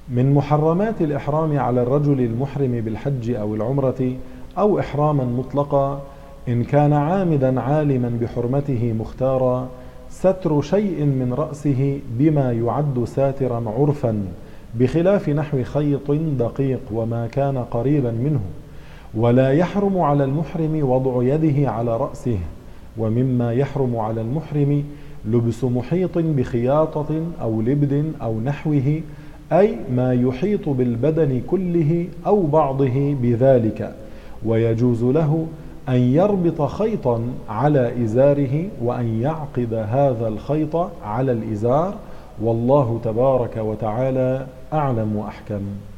من محرمات الإحرام على الرجل المحرم بالحج أو العمرة أو إحراما مطلقا إن كان عامدا عالما بحرمته مختارا ستر شيء من رأسه بما يعد ساترا عرفا، بخلاف نحو خيط دقيق وما كان قريبا منه. ولا يحرم على المحرم وضع يده على رأسه. ومما يحرم على المحرم لبس محيط بخياطة أو لبد أو نحوه، أي ما يحيط بالبدن كله أو بعضه بذلك. ويجوز له أن يربط خيطا على إزاره وأن يعقد هذا الخيط على الإزار، والله تبارك وتعالى أعلم وأحكم.